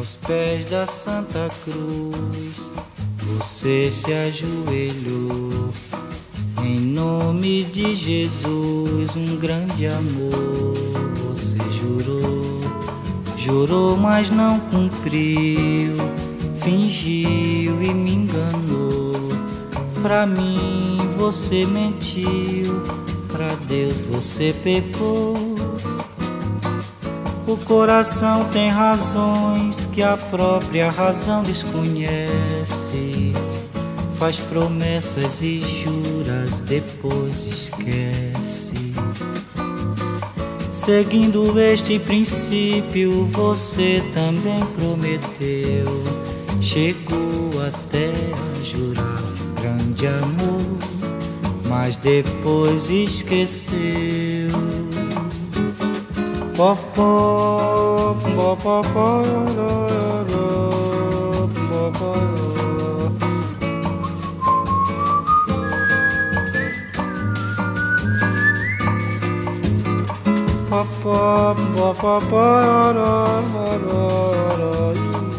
Aos pés da Santa Cruz, você se ajoelhou. Em nome de Jesus, um grande amor você jurou. Jurou, mas não cumpriu, fingiu e me enganou. Pra mim você mentiu, pra Deus você pecou. O coração tem razões que a própria razão desconhece. Faz promessas e juras, depois esquece. Seguindo este princípio, você também prometeu. Chegou até a jurar grande amor, mas depois esqueceu. Popó, popó, popó, popó, popó,